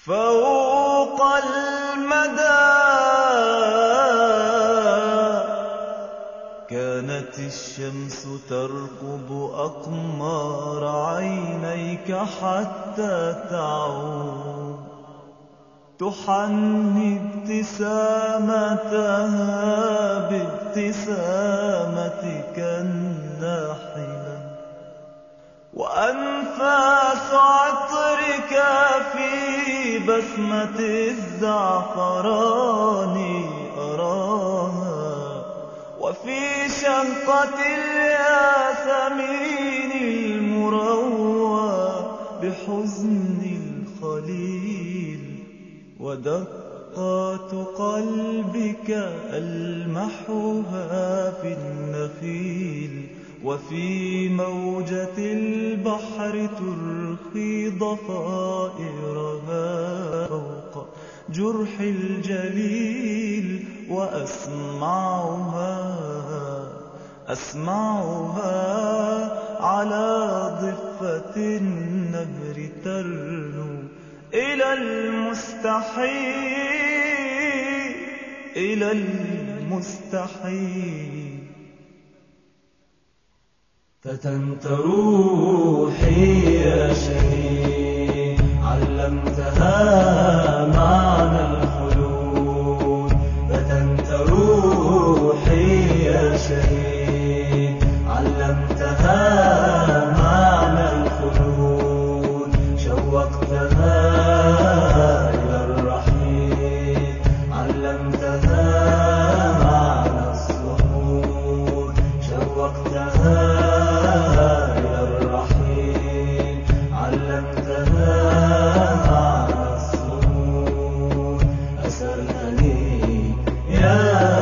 فوق المدى كانت الشمس ترقب أقمار عينيك حتى تعود، تحني ابتسامتها بابتسامتك الناحلة، وأنفاس عطرك في بسمة الزعفران أراها، وفي شهقة الياسمين المروى بحزن الخليل، ودقات قلبك ألمحها في النخيل، وفي موجة البحر ترخي ضفائرها فوق جرح الجليل، وأسمعها على ضفة النهر ترنو إلى المستحيل. فتنت روحي يا شهيد، علمتها معنى الخلود. فتنت روحي يا شهيد، علمتها معنى الخلود. شوقتها إلى الرحيل، علمتها معنى الصمود. شوقتها إلى الرحيل، علمتها معنى الصمود. أسرتني يا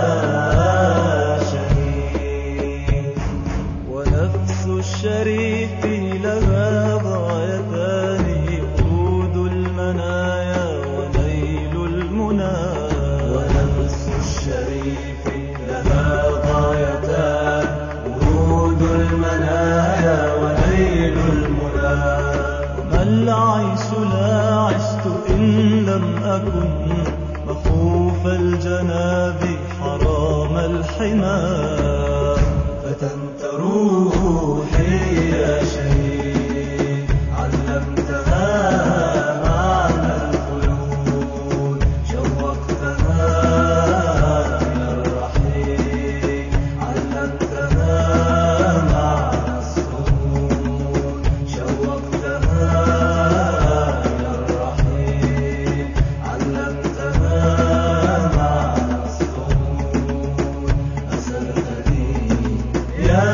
شهيد، ونفس الشريف لها غايتان، ورود المنايا ونيل المنى. ونفس الشريف لها غايتان، ورود المنايا ونيل المنى. وما العيش لا عشت إن لم أكن مخوف الجناب حرام الحمى. فتنت روحي يا شهيد، علمتها معنى الخلود. شوقتها إلى الرحيل، علمتها معنى الصمود. شوقتها إلى الرحيل، علمتها معنى الصمود. أسرتني يا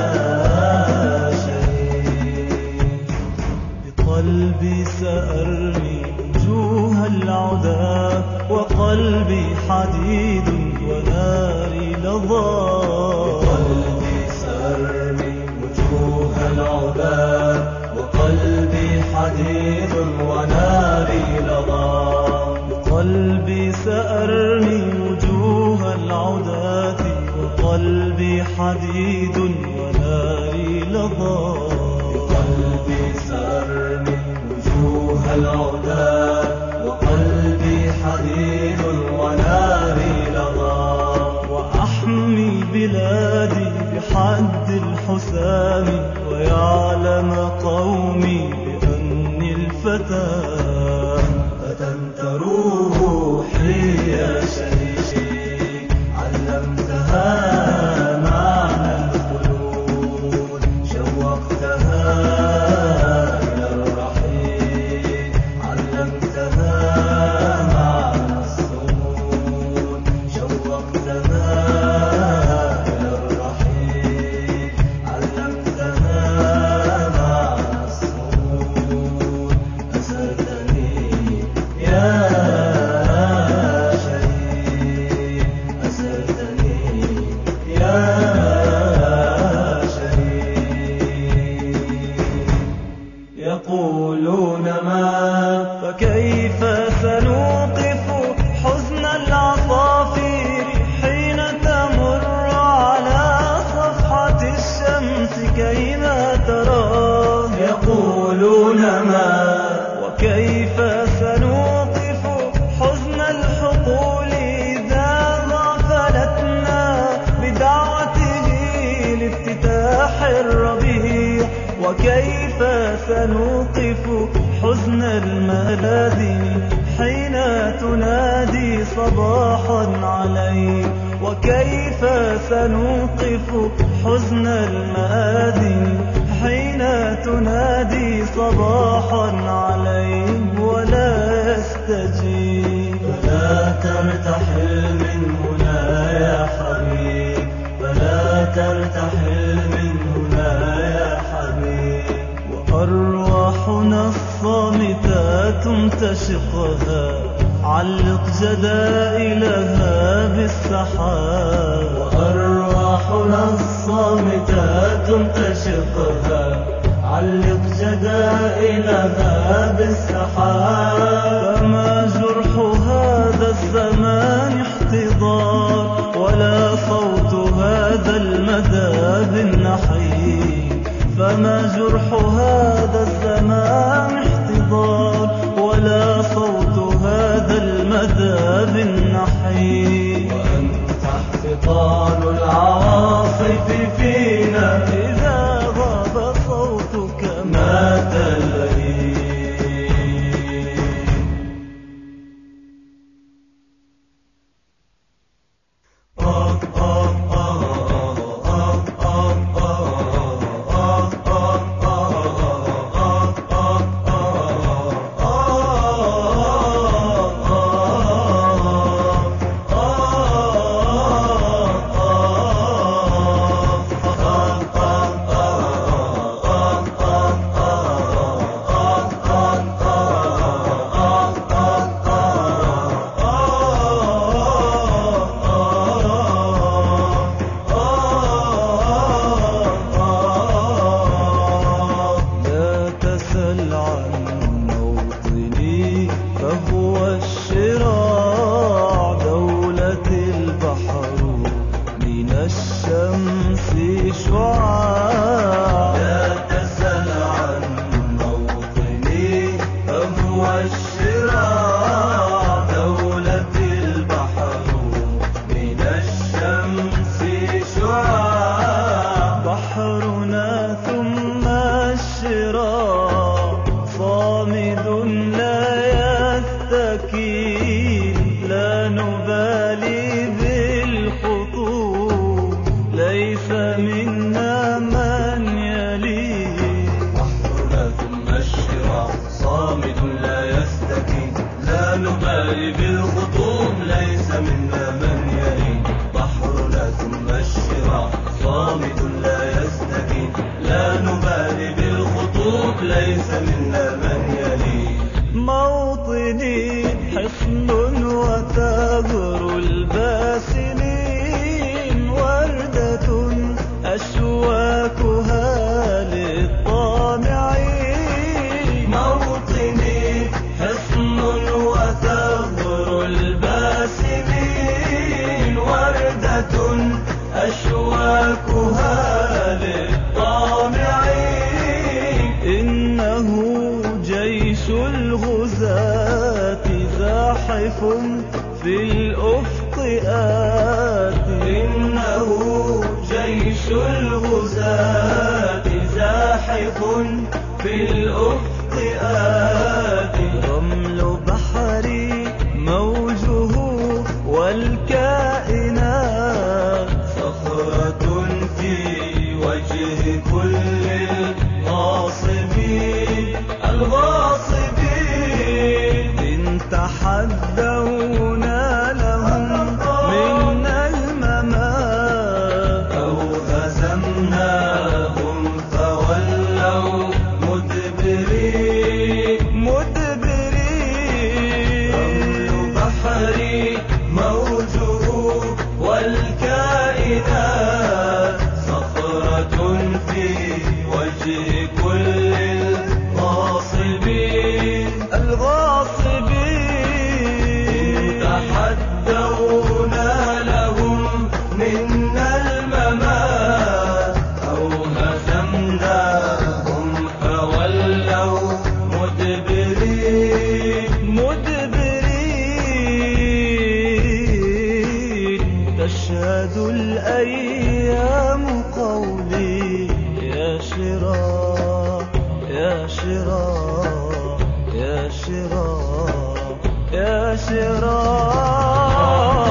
شهيد، بقلبي سأرمي وجوه العدا، وقلبي حديد وناري لظى. بقلبي سأرمي وجوه العدا، وقلبي حديد وناري لظى. بقلبي سأرمي وجوه العداة، وقلبي حديد وناري لظى. بقلبي سأرمي وجوه العداة، وقلبي حديد وناري لظى. وأحمي بلادي بحد الحسام، ويعلم قومي بأني الفتى. فتنت روحي يا شهيد، علمتها معنى الخلود. شوقتها إلى الرحيل، علمتها معنى الصمود. شوقتها إلى الرحيل، علمتها معنى الصمود. أسرتني يا شهيد، أسرتني يا شهيد. يقولون ما فكيف سنوقف حزن العصافير حين تمر على صفحة الشمس كيما تراه. يقولون ما وكيف سنوقف حزن المآذن حين تنادي صباحا علي. وكيف سنوقف حزن المآذن حين تنادي صباحا علي ولا يستجيب. فلا ترتحل من هنا يا حبيب، فلا ترتحل من هنا يا حبيب. وأرواحنا الصامتات تشقها، علق جدائلها بالسحاب. وأرواحنا الصامتات تشقها، علق جدائلها بالسحاب. فما جرح هذا الزمان احتضار، ولا صوت هذا المدى بالنحيب. فما جرح هذا الزمان احتضار، ولا صوت هذا المدى بالنحيب. وأنت احتضار العواصف فينا، إذا غاب صوتك مات اللئيم. لا نبالي بالخطوب، ليس منا من يليه. بحرنا ثم الشراع صامد لا يستكين، لا نبالي بالخطوب ليس منا من يليه. بحرنا ثم الشراع صامد لا يستكين، لا نبالي بالخطوب ليس منا من يليه. موطني حصن وثغر الباسمين، وردة أشواكها للطامعين. موطني حصن وثغر الباسمين، وردة أشواكها للطامعين. إنه جيش الغزاة زاحف في الأفق آتي. إنه جيش الغزاة زاحف في الأفق آتي. رمل بحري موجه والكائنات، صخرة في وجه كل الغاصبين. إن تحدونا لهم منا الممات، أو هزمناهم فولوا مدبرين. رمل بحري موجه والكائنات، صخرة في وجه كل الغاصبين. تحدونا لهم منا الممات، أو هزمناهم فولوا مدبرين. تشهد الأيام قولي يا شراء يا شراء يا شراء يا شراء.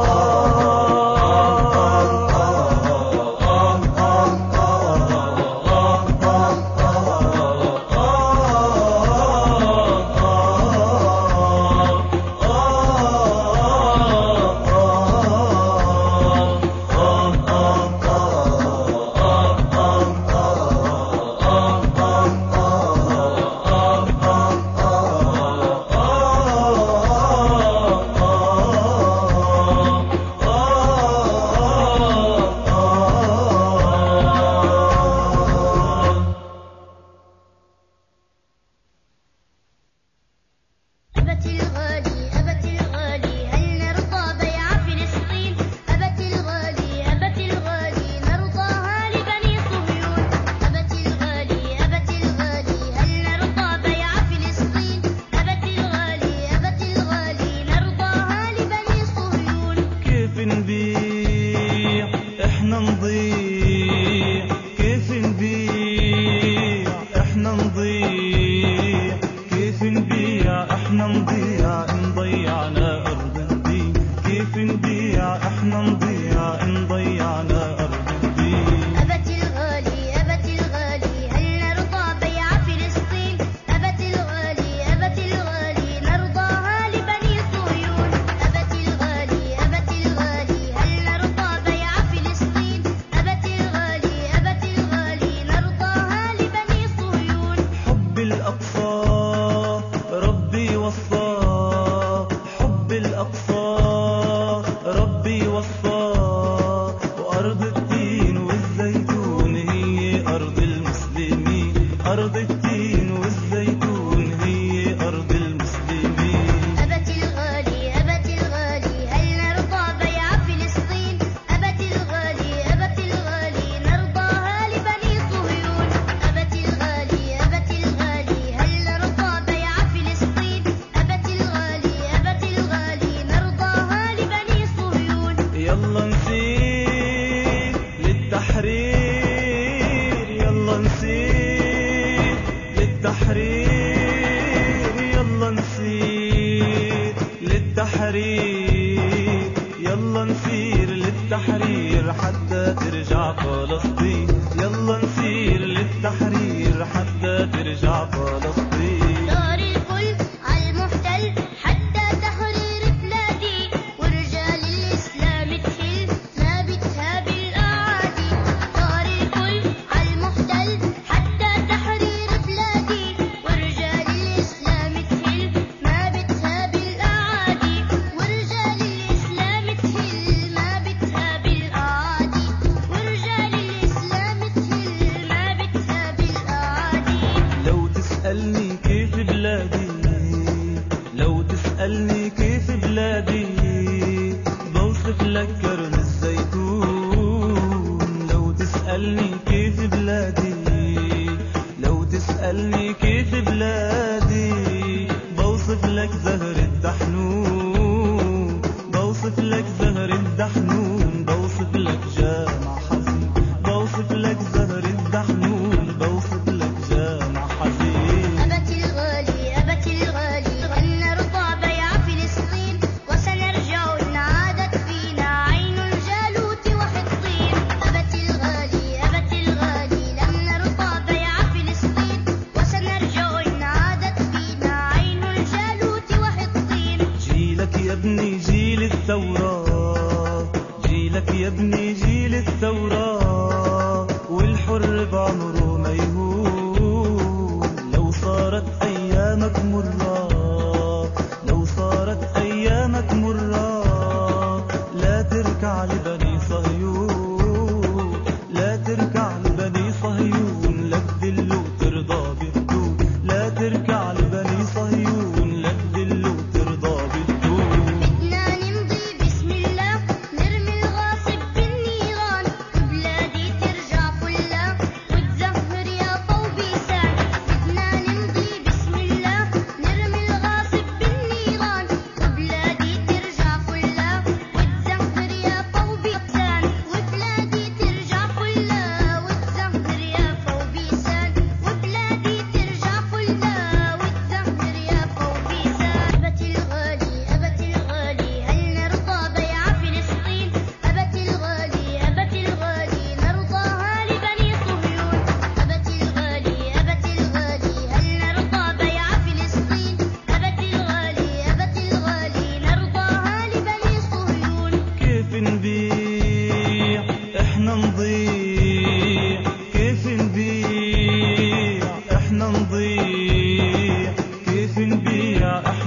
يلا نسير للتحرير حتى ترجع فلسطين. يلا نسير للتحرير حتى ترجع فلسطين. دار الكل عالمحتل حتى تحرير بلادي، ورجال الإسلام تحل ما بتهاب الأعادي. دار الكل عالمحتل حتى تحرير بلادي، ورجال الإسلام تحل ما بتهاب الأعادي. ورجال الإسلام تحل ما بتهاب الأعادي. ورجال الإسلام تحل ما بتهاب الأعادي. لو تسألني كيف بلادي، لو تسألني كيف بلادي، بوصف لك كرم الزيتون. لو تسألني كيف بلادي، لو تسألني كيف بلادي، بوصف لك زهر الدحنون. بوصف لك زهر الدحنون، بوصف لك جامع حزين. بوصف لك زهر الدحنون، بوصف لك جامع حزين. أبتي الغالي أبتي الغالي أن نرضى بيع فلسطين، وسنرجع إن عادت فينا عين الجالوت وحطين. أبتي الغالي لم نرضى بيع فلسطين، وسنرجع إن عادت فينا عين الجالوت وحطين. جيلك يا ابني جيل الثورة، جيلك يا ابني جيل الثورة، والحر بعمره ما يهون. لو صارت أيامك مرة، لو صارت أيامك مرة، لا تركع لبني صهيون. لا تركع لبني صهيون، لا تذل وترضى بالدون. لا تركع لبني صهيون، لا تذل وترضى بالدون. بدنا نمضي بسم الله، نرمي الغاصب بالنيران، وبلادي ترجع فلا وتزهر يا طوبيسان. بدنا نمضي بسم الله، نرمي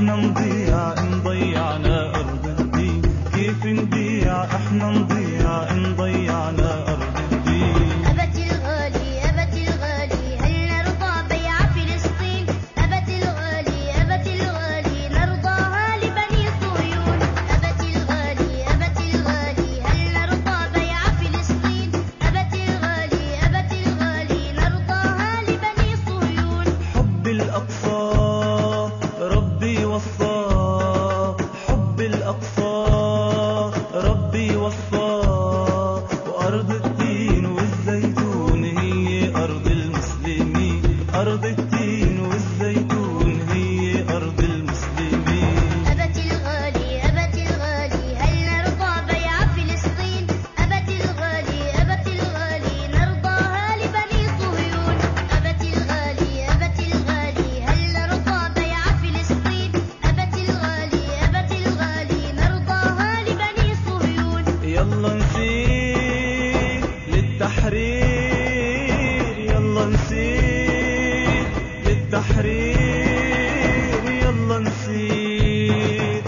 احنا نضيع ان ضيعنا ارض الدين؟ كيف نبيع احنا نضيع ان ضيعنا ارض الدين؟ أبتي الغالي أبتي الغالي هل نرضى بيع فلسطين؟ أبتي الغالي أبتي الغالي نرضاها لبني صهيون. أبتي الغالي أبتي الغالي هل نرضى بيع فلسطين؟ أبتي الغالي أبتي الغالي نرضاها لبني صهيون. حب الأقصى ربي وصاه، حب الأقصى ربي وصاه، وأرض التين والزيتون هي أرض المسلمين، أرض التين والزيتون هي أرض المسلمين. أبتي الغالي أبتي الغالي هل نرضى بيع فلسطين؟ أبتي الغالي أبتي الغالي نرضاها لبني صهيون. أبتي الغالي أبتي الغالي هل نرضى بيع فلسطين؟ أبتي الغالي أبتي الغالي نرضاها لبني صهيون. يلا نسير للتحرير، يلا نسير للتحرير، يلا نسير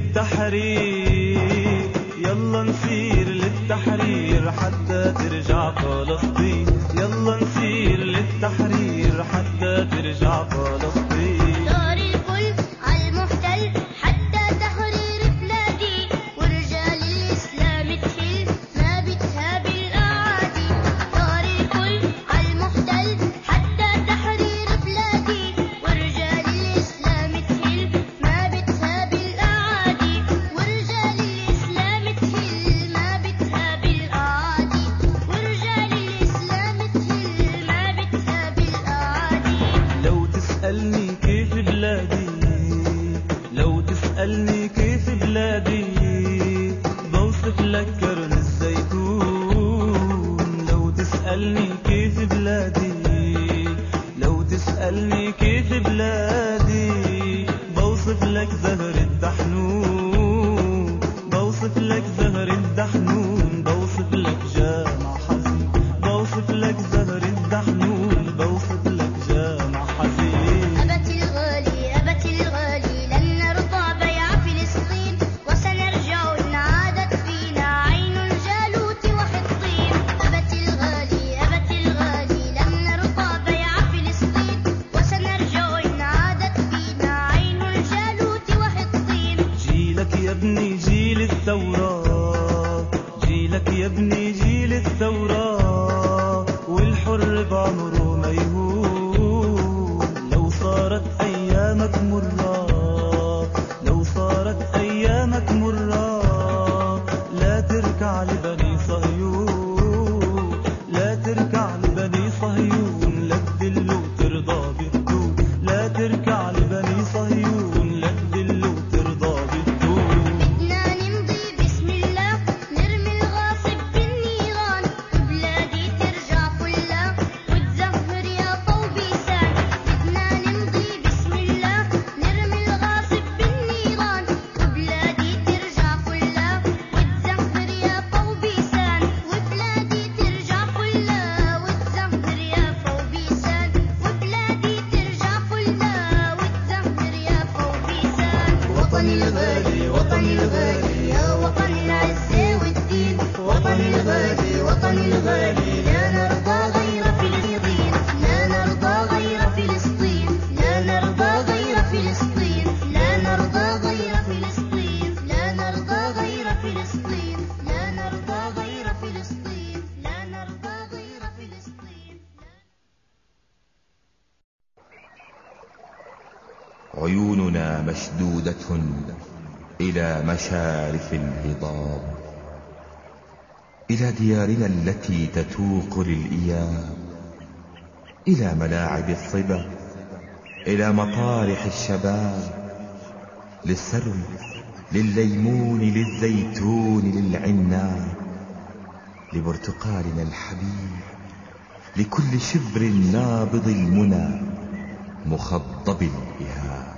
للتحرير، يلا نسير للتحرير حتى ترجع فلسطين، يلا نسير للتحرير حتى ترجع فلسطين. دار الكل عالمحتل حتى تحرير بلادي، ورجال الإسلام تحل ما بتهاب الأعادي. دار الكل عالمحتل حتى تحرير بلادي، ورجال الإسلام تحل ما بتهاب الأعادي. ورجال الإسلام تحل ما بتهاب الأعادي. ورجال الإسلام تحل ما بتهاب الأعادي. لو تسألني كيف بلادي، لو تسألني كيف بلادي، بوصف لك كرم الزيتون. لو تسألني كيف بلادي، لو تسألني كيف بلادي، بوصف لك زهر الدحنون، بوصف لك زهر الدحنون، بوصف لك جامع حزين، بوصف لك زهر الدحنون، بوصف لك جامع حزين. أبتي الغالي أبتي الغالي لن نرضى بيع فلسطين، وسنرجع إن عادت فينا عين الجالوت وحطين. أبتي الغالي أبتي الغالي لن نرضى بيع فلسطين، وسنرجع إن عادت فينا عين الجالوت وحطين. جيلك يا ابني جيل الثورة، جيلك يا ابني جيل الثورة، والحر بعمره ما يهون. لو صارت أيامك مرة، لو صارت أيامك مرة، لا تركع لبني صهيون، لا تركع لبني صهيون، لا تدل وترضى بالدون، لا تركع لبني صهيون، لا تدل وترضى بالدون. بدنا نمضي بسم الله نرمي الغاصب بالنيران، وبلادي ترجع كلها وتزهر يا طوبيسان. بدنا نمضي بسم الله نرمي الغاصب بالنيران، وبلادي ترجع كلها وتزهر يا طوبيسان. وبلادي ترجع كلها وتزهر يا طوبيسان. وبلادي ترجع كلها وتزهر يا طوبيسان. وطني الغالي وطني الغالي يا وطن العزة والدين. وطني الغالي وطني الغالي لا نرضى غير فلسطين، لا نرضى غير فلسطين، لا نرضى غير فلسطين، لا نرضى غير فلسطين، لا نرضى غير فلسطين، لا نرضى غير فلسطين، لا نرضى غير فلسطين. عيوننا مشدودة إلى مشارف الهضاب، إلى ديارنا التي تتوق للإياب، إلى ملاعب الصبا، إلى مطارح الشباب، للسرو، للليمون، للزيتون، للعناب، لبرتقالنا الحبيب، لكل شبر نابض المنى مخضب الإهاب.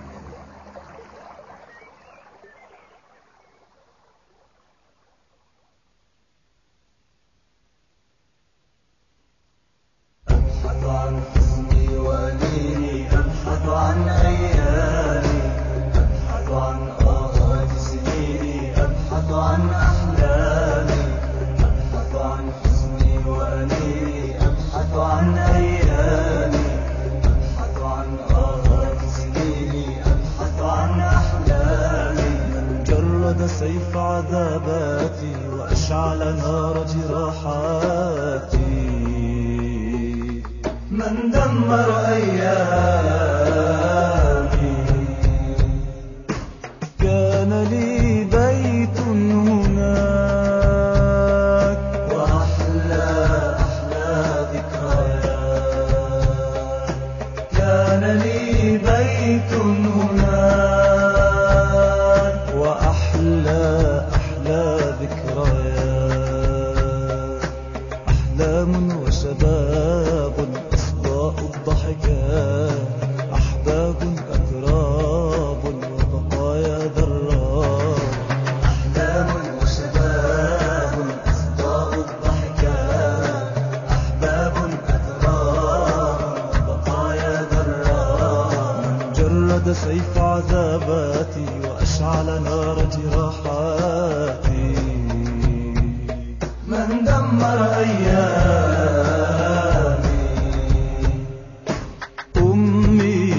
أبحث عن حزني وليلي، أبحث عن أيامي، سيف عذاباتي وأشعل نار جراحاتي. من دمر أيامي كان لي بيت هناك وأحلى ذكريات. كان لي بيت هناك وأحلى ذكريات. أحلام وشباب أصداء الضحكات. أحباب أتراب وبقايا ذرات. أحلام وشباب أصداء الضحكات. أحباب أتراب وبقايا ذرات. من جرد سيف عذاباتي وأشعل نار جراحاتي. من دمر أيامي أمي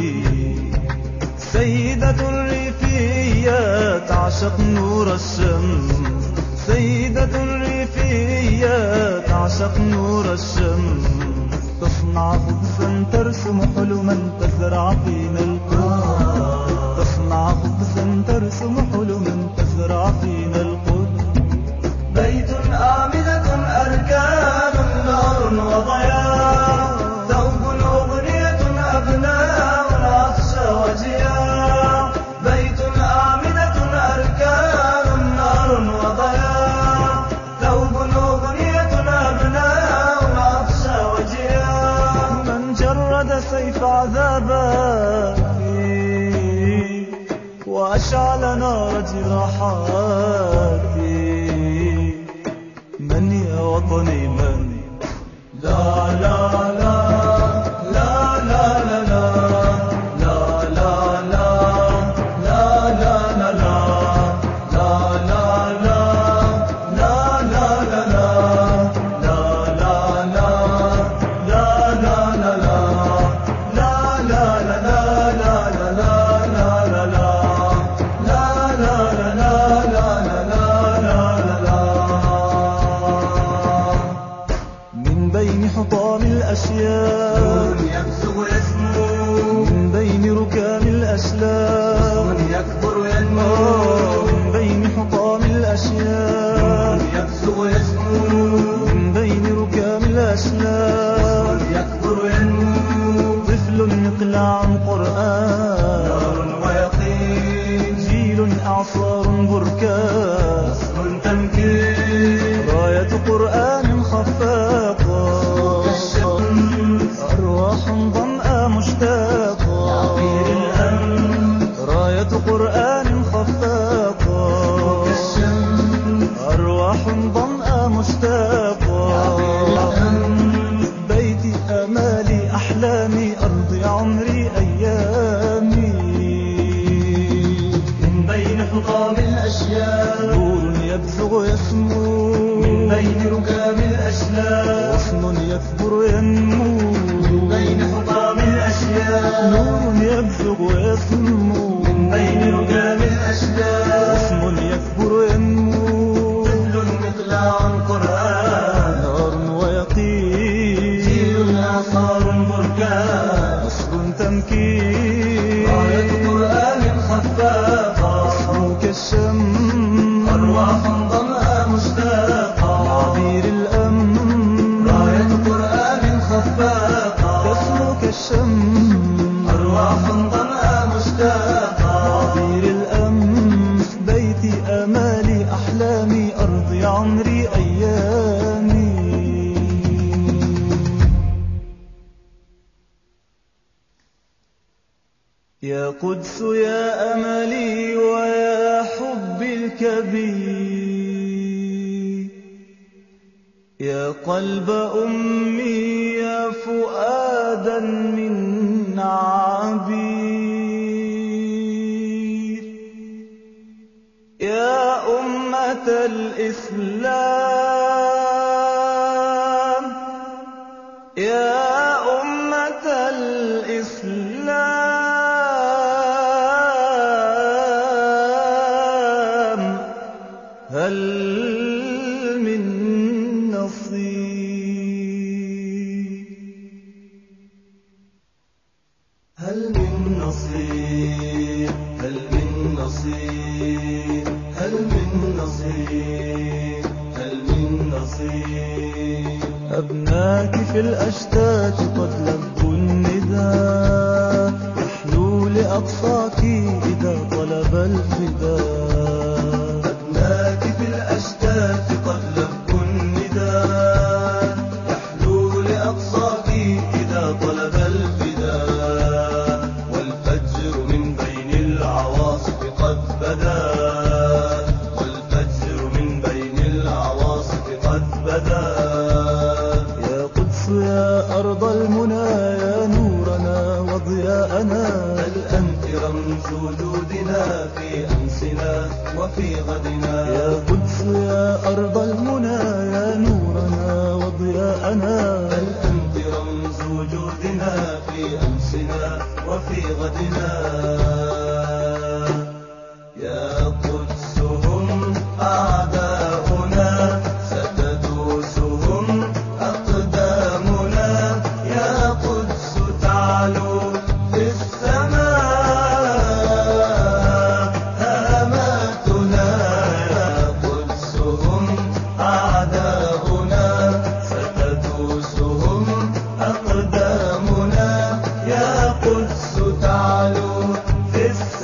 سيدة الريفيات تعشق نور الشمس. سيدة الريفيات تعشق نور الشمس. تصنع خبزا ترسم حلما تزرع فينا القدس. تصنع خبزا ترسم حلما تزرع فينا القدس. بيت أعمدة أركان نار وضياء. ثوب أغنية أبناء عطش وجياع. بيت أعمدة أركان نار وضياع. ثوب أغنية أبناء عطش وجياع. من جرد سيف عذاباتي وأشعل نار جراحاتي. من يا وطني من؟ لا لا لا لا لا لا لا لا لا لا لا لا لا حطام الأشياء يبزغ يسمو من بين ركام الأشلاء يكبر ينمو من بين حطام الأشياء يبزغ يسمو من بين ركام الأشلاء يكبر ينمو طفل يقلع عن قرآن نار ويقين جيل أعصار بركان نصر تمكين راية قرآن خفاقة أرواح ظمأ مشتاقة عبير الأمن راية قرآن خفاقة أرواح ظمأ مشتاقة بيتي آمالي أحلامي أرضي عمري أيامي من بين حطام الأشياء نور يبزغ يسمو من بين ركام الأشلاء غصن يكبر ينمو من بين حطام الأشياء نور يبزغ ويسمو من بين ركام الأشلاء غصن يكبر ينمو طفل مقلاع القرآن نار ويقين جيل أعصار بركان نصر تمكين راية قرآن خفاقة اسمك الشمس أرواح ظمأ مشتاقة عبير الأمن راية قرآن خفاقة اسمك الشمس أرواح ظمأ مشتاقة عبير الأمس بيتي آمالي أحلامي أرضي عمري أيامي يا قدس يا أملي ويا حبي الكبير يا قلب أمي يا فؤادا من عبير يا أمة الإسلام يا أمة الإسلام نصير هل من نصير هل من نصير أبناك في الأشتات قد لبوا النداء يحلو لأقصاك إذا طلب الفداء أبناك في الأشتات قد لبوا النداء يحلو لأقصاك إذا طلب الفداء والفجر من بين العواصف قد بدا والفجر من بين العواصف قد بدا يا قدس يا أرض المنى يا نورنا وضياءنا بل أنت رمز وجودنا في أمسنا وفي غدنا يا قدس يا أرض المنى يا نورنا وضياءنا بل أنت رمز وجودنا في أمسنا وفي غدنا يا قدس هم أعداؤنا ستدوسهم أقدامنا يا قدس تعلو في السماء هاماتنا يا قدس هم أعداؤنا ستدوسهم أقدامنا يا قدس تعلو في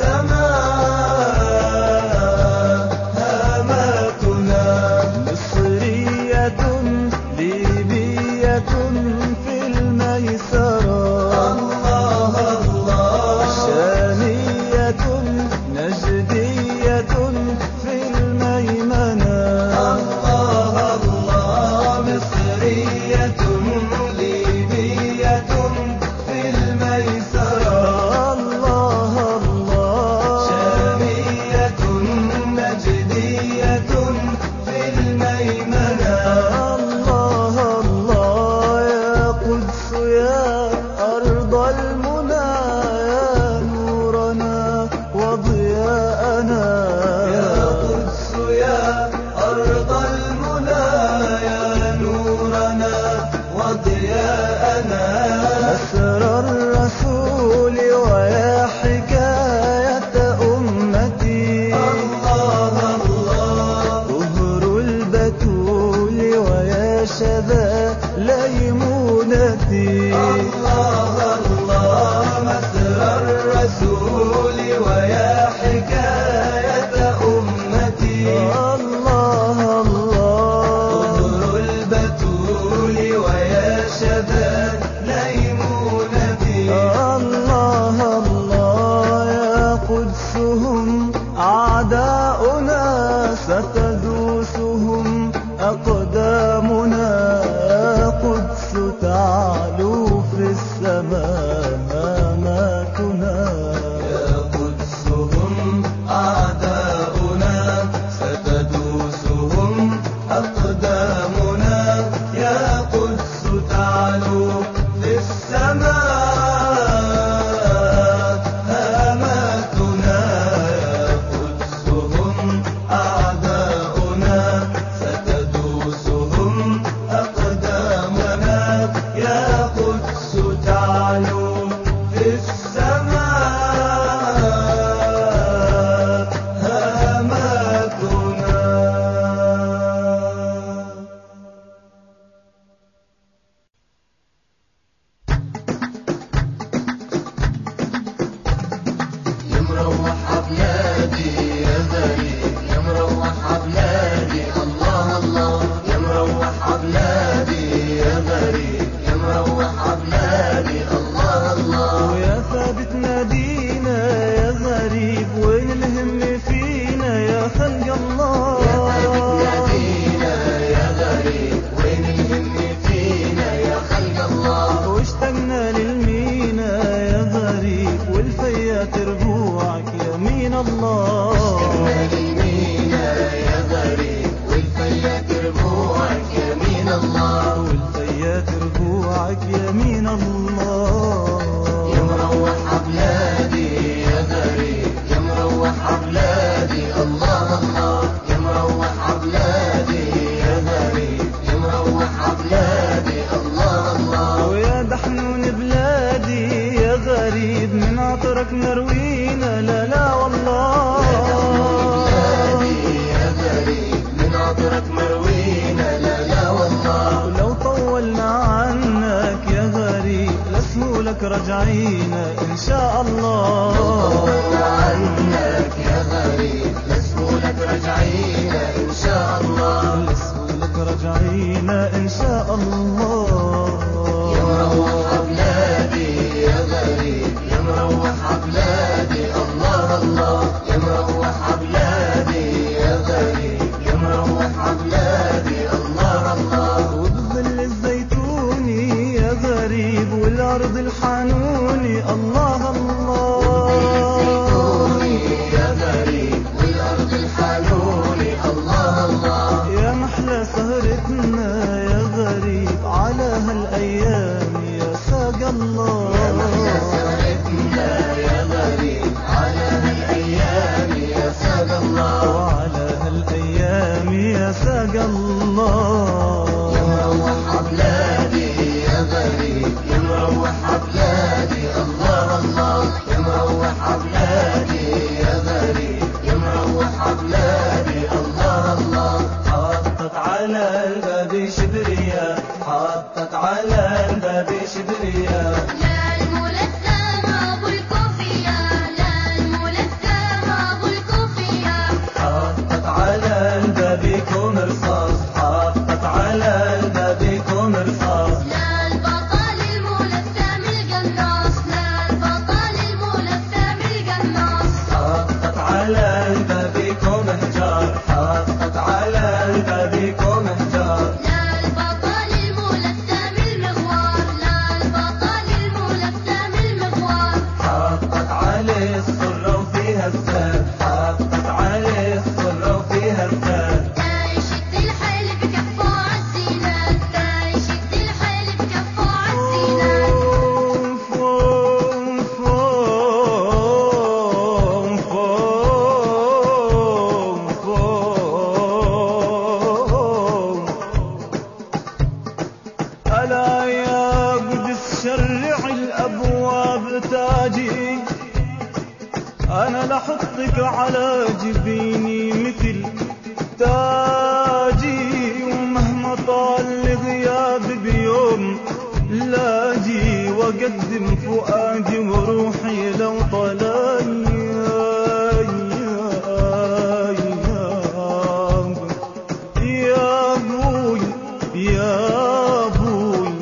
السماء هاماتنا مصرية ليبية في الميسرة الله الله شامية نجدية في الميمنة الله الله مصرية ليبية في الميسرة الله الله شامية نجدية في الميمنة الله الله يا قدس يا أرض المنى يا نورنا وضياءنا يا قدس يا أرض المنى يا نورنا وضياءنا أسر الرسول ويا حكاية أمتي الله الله ظهر البتول ويا شذا ليمونتي الله الله مسر الرسول ويا حكاية أمتي الله الله ظهر البتول ويا شذا ليمونتي الله الله يا قدسهم أعداؤنا ستدوسهم أقدامنا يا قدس تعلو في السماء ماماتنا يا قدس هم أعداؤنا ستدوسهم أقدامنا يا قدس تعلو في السماء هاماتنا يا قدس هم أعداؤنا ستدوسهم أقدامنا يا قدس تعلو في السماء هاماتنا يا مروح بلادي يا غريب يا مروح بلادي الله الله يا مروح بلادي يا غريب يا مروح بلادي الله الله ويا ثابت نادينا يا غريب وين الهم فينا يا خلق الله يا ثابت نادينا يا غريب وين الهم فينا يا خلق الله واشتقنا للمينا يا غريب والفيات ربوعك يمين الله المينا يا غريب والفيات ربوعك يمين الله والفيات ربوعك يمين الله يا مروح بلادي يا غريب يا مروح بلادي الله الله يا مروح بلادي يا غريب يا مروح بلادي الله الله ويا دحنون بلادي يا غريب من عطرك نروينا لا لا والله ترجعينا إن شاء الله. طولنا عنك يا غريب لسهولك رجعينا إن شاء الله. لسهولك رجعينا إن شاء الله. يا مروح بلادي يا غريب يا مروح بلادي الله الله. يا مروح بلادي يا غريب يا مروح بلادي الله الله. وبظل الزيتوني يا غريب والأرض الحانوني الله الله. الزيتوني يا غريب والأرض الحانوني الله الله. يا محلى سهرتنا يا غريب على هالأيام يا ساق الله. يا محلى سهرتنا يا غريب على هالأيام يا ساق الله. وعلى هالأيام يا ساق الله. يا مروح بلادي يا غريب يا مروح بلادي الله الله. يا مروح بلادي يا غريب يا مروح بلادي الله الله. حطت على الباب شبرية حطت على الباب شبرية. لا الملثم أبو الكوفية لا الملثم أبو الكوفية. حطت على الباب كوم رصاص حطت على الباب كوم رصاص. لا البطل الملثم القناص لا البطل الملثم القناص. حطت على الباب كوم حجار حطت على الباب كوم حجار. لا البطل الملثم المغوار لا البطل الملثم المغوار. حطت عليه الصرة وفيها الثاد حطت عليه الصرة وفيها الثاد. دا يشد الحيل بكفه عالزينات دا يشد الحيل بكفه عالزينات. فوم فوم فوم فوم. ألا يا قدس شرع الأبواب تاجي أنا لحطك على جبيني مثل تاجي. ومهما طال الغياب بيوم لاجي وأقدم فؤادي وروحي لو طلاني. يا أبوي يا أبوي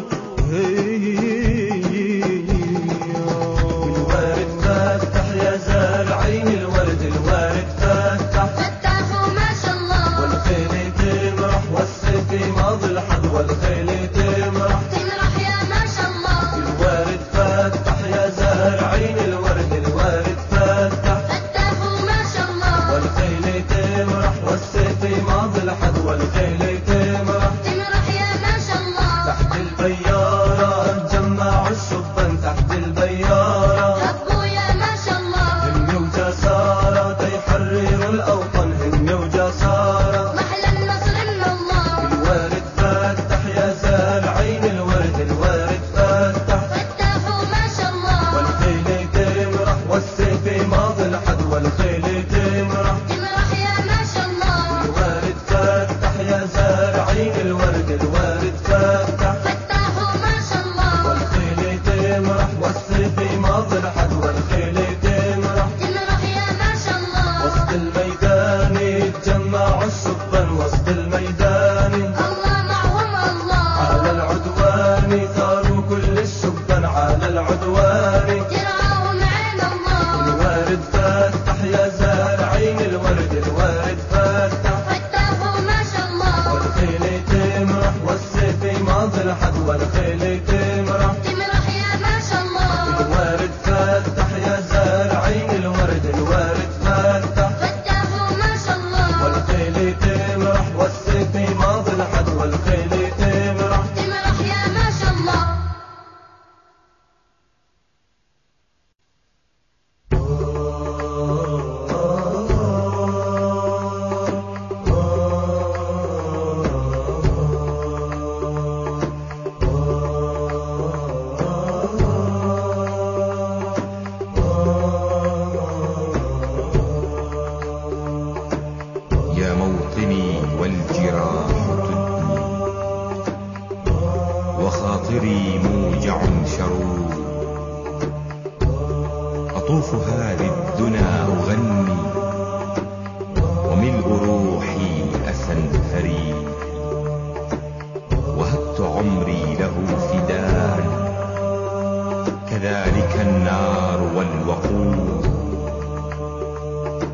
الورد فتح يا زارعين الورد الورد فتح. فتحوا ما شاء الله والخيل تمرح والسيف ماضي الحد والخيل تمرح. تمرح يا ما شاء الله. الورد فتح يا زارعين الورد الورد فتح. فتحوا ما شاء الله والخيل تمرح والسيف ماضي الحد والخيل تمرح. تمرح يا ما شاء الله. تحت البيارة تجمعوا الشبان تحت البيارة. هبوا يا ما شاء الله همي وجسارة تيحرروا الأوطان همي وجسارة. محلى النصر من الله. الورد فتح يا زارعين الورد الورد فتح. فتحوا ما شاء الله والخيل تمرح والسيف ماضي الحد والخيل تمرح. تمرح يا ما شاء الله. الورد فتح يا زارعين الورد الورد فتح. فتحوا ما شاء الله. والخيل تمرح والسيف ماضي الحد والخيل تمرح. تمرح يا ما شاء الله. وسط الميدان يتجمعوا الشبان وسط الميدان. الله معهم الله. على العدوان ثاروا كل الشبان على العدوان. ترعاهم عين الله. الورد فتح يا زارعين الورد الورد فتح. فتحوا ما شاء الله. والخيل تمرح والسيف ماضي الحد والخيل تمرح. تمرح يا ما شاء الله. الورد فتح يا زارعين الورد الورد فتح. فتحوا ما شاء الله. والخيل تمرح والسيف ماضي الحد والخيل تمرح. تمرح يا ما شاء الله.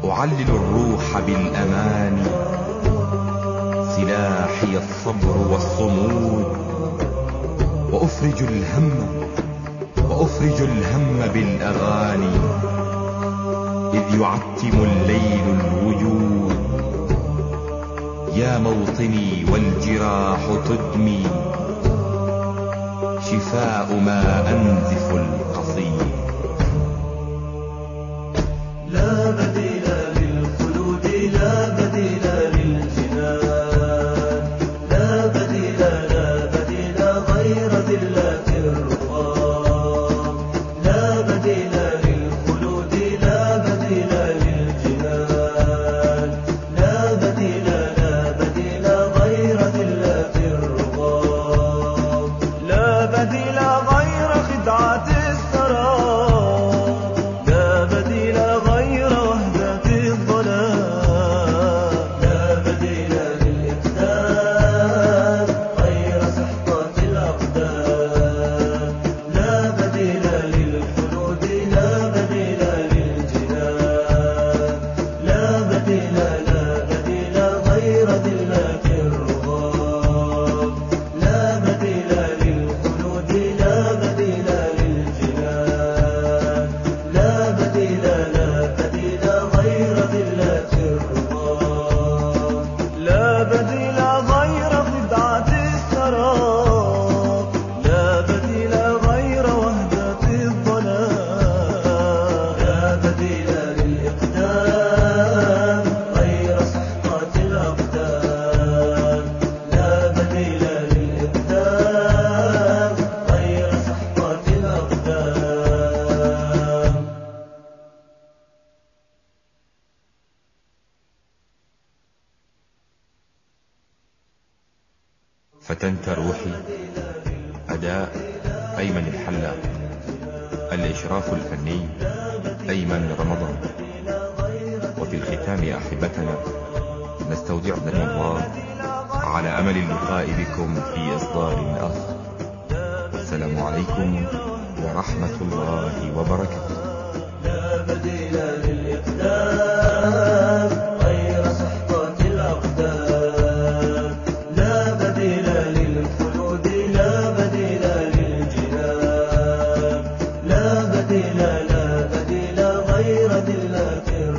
أعلل الروح بالأمان، سلاحي الصبر والصمود، وأفرج الهم بالأغاني، إذ يعتم الليل الوجود. يا موطني والجراح تدمي، شفاء ما أنزف القصيد. لا بديل للخلود، لا بديل للجنان، لا بديل غير ذلة الرضا. لا بديل للخلود، لا بديل للجنان، لا بديل غير ذلة الرضا. لا بديل غير خدعة السراب، لا بديل غير وهدة الظلام. لا بديل للإقدام غير سحقة الأقدام. لا بديل للخلود، لا بديل للجنان، لا بديل غير ذلة الرضا. لا بديل للخلود، لا بديل للجنان، لا بديل غير ذلة الرضا. لا بديل غير خدعة السراب، لا بديل غير وهدة الظلام. لا بديل للإقدام غير سحقة الأقدام. لا بديل للإقدام غير سحقة الأقدام. فتنت روحي أداء أيمن الحلاق، الإشراف الفني أيمن رمضان. وفي الختام أحبتنا نستودعكم الله على أمل اللقاء بكم في إصدار آخر. والسلام عليكم ورحمة الله وبركاته. لا بديل للإقدام غير سحقة الأقدام. لا بديل للخلود، لا بديل للجنان، لا بديل غير ذلة الرضا.